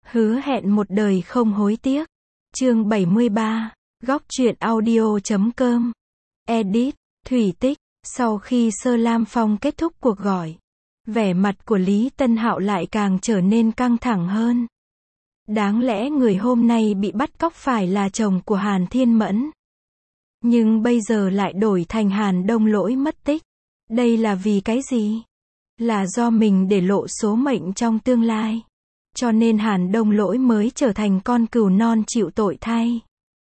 Hứa hẹn một đời không hối tiếc. Chương 73. Góc truyện audio.com. Edit. Thủy Tích. Sau khi Sơ Lam Phong kết thúc cuộc gọi, vẻ mặt của Lý Tân Hạo lại càng trở nên căng thẳng hơn. Đáng lẽ người hôm nay bị bắt cóc phải là chồng của Hàn Thiên Mẫn. Nhưng bây giờ lại đổi thành Hàn Đông Lỗi mất tích. Đây là vì cái gì? Là do mình để lộ số mệnh trong tương lai, cho nên Hàn Đông Lỗi mới trở thành con cừu non chịu tội thay.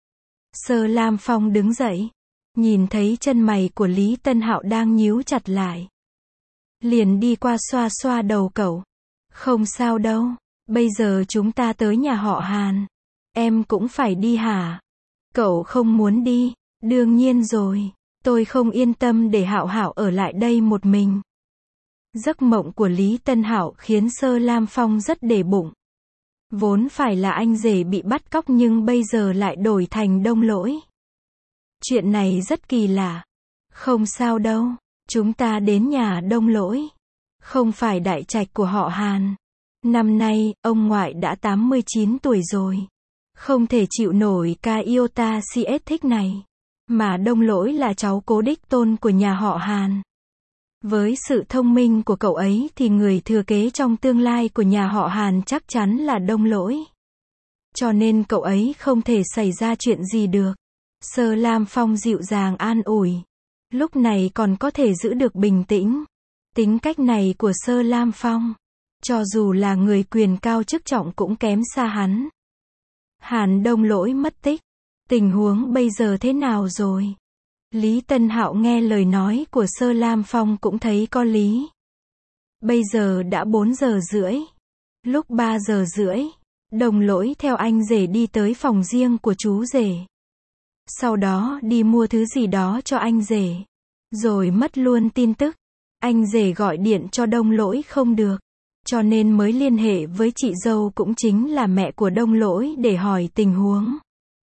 Sơ Lam Phong đứng dậy, nhìn thấy chân mày của Lý Tân Hạo đang nhíu chặt lại, liền đi qua xoa xoa đầu cậu. Không sao đâu, bây giờ chúng ta tới nhà họ Hàn. Em cũng phải đi hả? Cậu không muốn đi? Đương nhiên rồi, tôi không yên tâm để Hạo Hạo ở lại đây một mình. Giấc mộng của Lý Tân Hạo khiến Sơ Lam Phong rất để bụng. Vốn phải là anh rể bị bắt cóc nhưng bây giờ lại đổi thành Đông Lỗi. Chuyện này rất kỳ lạ. Không sao đâu, chúng ta đến nhà Đông Lỗi. Không phải đại trạch của họ Hàn. Năm nay, ông ngoại đã 89 tuổi rồi. Không thể chịu nổi ca iota CS thích này. Mà Đông Lỗi là cháu cố đích tôn của nhà họ Hàn. Với sự thông minh của cậu ấy thì người thừa kế trong tương lai của nhà họ Hàn chắc chắn là Đông Lỗi. Cho nên cậu ấy không thể xảy ra chuyện gì được. Sơ Lam Phong dịu dàng an ủi. Lúc này còn có thể giữ được bình tĩnh. Tính cách này của Sơ Lam Phong, cho dù là người quyền cao chức trọng cũng kém xa hắn. Hàn Đông Lỗi mất tích. Tình huống bây giờ thế nào rồi? Lý Tân Hạo nghe lời nói của Sơ Lam Phong cũng thấy có lý. Bây giờ đã 4 giờ rưỡi. Lúc 3 giờ rưỡi, Đông Lỗi theo anh rể đi tới phòng riêng của chú rể. Sau đó đi mua thứ gì đó cho anh rể. Rồi mất luôn tin tức. Anh rể gọi điện cho Đông Lỗi không được. Cho nên mới liên hệ với chị dâu cũng chính là mẹ của Đông Lỗi để hỏi tình huống.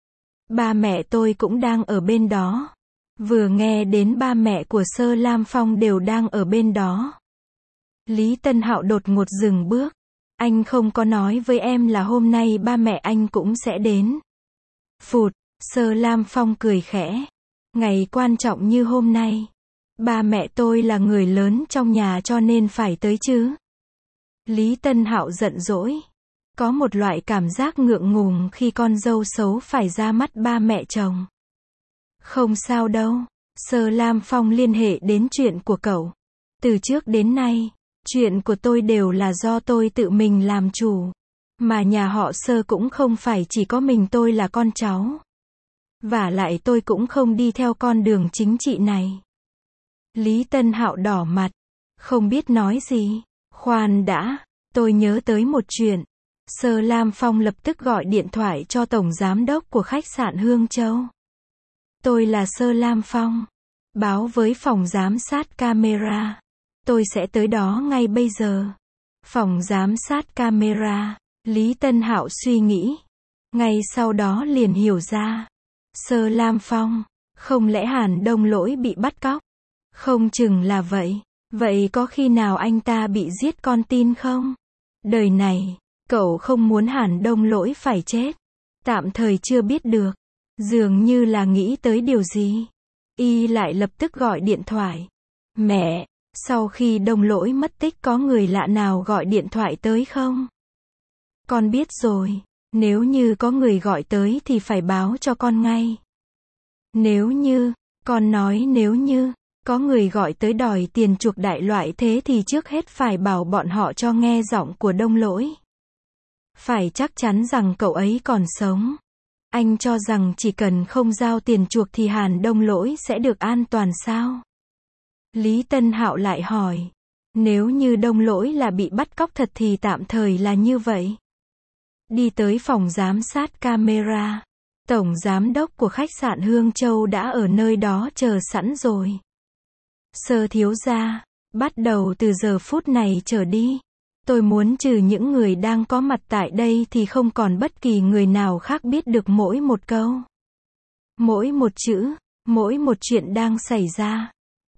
Ba mẹ tôi cũng đang ở bên đó. Vừa nghe đến ba mẹ của Sơ Lam Phong đều đang ở bên đó, Lý Tân Hạo đột ngột dừng bước. Anh không có nói với em là hôm nay ba mẹ anh cũng sẽ đến. Phụt, Sơ Lam Phong cười khẽ. Ngày quan trọng như hôm nay, ba mẹ tôi là người lớn trong nhà cho nên phải tới chứ. Lý Tân Hạo giận dỗi. Có một loại cảm giác ngượng ngùng khi con dâu xấu phải ra mắt ba mẹ chồng. Không sao đâu, Sơ Lam Phong liên hệ đến chuyện của cậu. Từ trước đến nay, chuyện của tôi đều là do tôi tự mình làm chủ. Mà nhà họ Sơ cũng không phải chỉ có mình tôi là con cháu. Vả lại tôi cũng không đi theo con đường chính trị này. Lý Tân Hạo đỏ mặt, không biết nói gì. Khoan đã, tôi nhớ tới một chuyện. Sơ Lam Phong lập tức gọi điện thoại cho tổng giám đốc của khách sạn Hương Châu. Tôi là Sơ Lam Phong. Báo với phòng giám sát camera. Tôi sẽ tới đó ngay bây giờ. Phòng giám sát camera. Lý Tân Hạo suy nghĩ. Ngay sau đó liền hiểu ra. Sơ Lam Phong. Không lẽ Hàn Đông Lỗi bị bắt cóc? Không chừng là vậy. Vậy có khi nào anh ta bị giết con tin không? Đời này, cậu không muốn Hàn Đông Lỗi phải chết. Tạm thời chưa biết được. Dường như là nghĩ tới điều gì. Y lại lập tức gọi điện thoại. Mẹ, sau khi Đông Lỗi mất tích có người lạ nào gọi điện thoại tới không? Con biết rồi. Nếu như có người gọi tới thì phải báo cho con ngay. Nếu như, con nói nếu như, có người gọi tới đòi tiền chuộc đại loại thế thì trước hết phải bảo bọn họ cho nghe giọng của Đông Lỗi. Phải chắc chắn rằng cậu ấy còn sống. Anh cho rằng chỉ cần không giao tiền chuộc thì Hàn Đông Lỗi sẽ được an toàn sao? Lý Tân Hạo lại hỏi. Nếu như Đông Lỗi là bị bắt cóc thật thì tạm thời là như vậy. Đi tới phòng giám sát camera. Tổng giám đốc của khách sạn Hương Châu đã ở nơi đó chờ sẵn rồi. Sơ thiếu gia, bắt đầu từ giờ phút này trở đi. Tôi muốn trừ những người đang có mặt tại đây thì không còn bất kỳ người nào khác biết được mỗi một câu, mỗi một chữ, mỗi một chuyện đang xảy ra.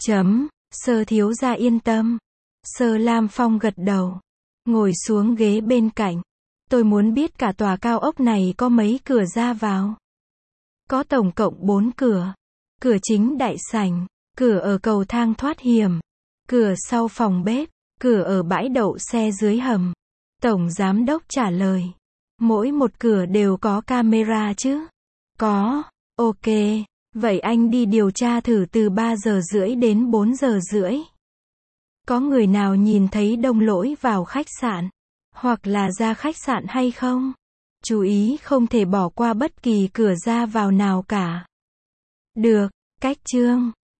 Sơ thiếu gia yên tâm. Sơ Lam Phong gật đầu, ngồi xuống ghế bên cạnh. Tôi muốn biết cả tòa cao ốc này có mấy cửa ra vào. Có tổng cộng 4 cửa. Cửa chính đại sảnh, cửa ở cầu thang thoát hiểm, cửa sau phòng bếp, cửa ở bãi đậu xe dưới hầm. Tổng giám đốc trả lời. Mỗi một cửa đều có camera chứ? Có. Ok. Vậy anh đi điều tra thử từ 3 giờ rưỡi đến 4 giờ rưỡi. Có người nào nhìn thấy Đông Lỗi vào khách sạn, hoặc là ra khách sạn hay không? Chú ý không thể bỏ qua bất kỳ cửa ra vào nào cả. Được, cách chương.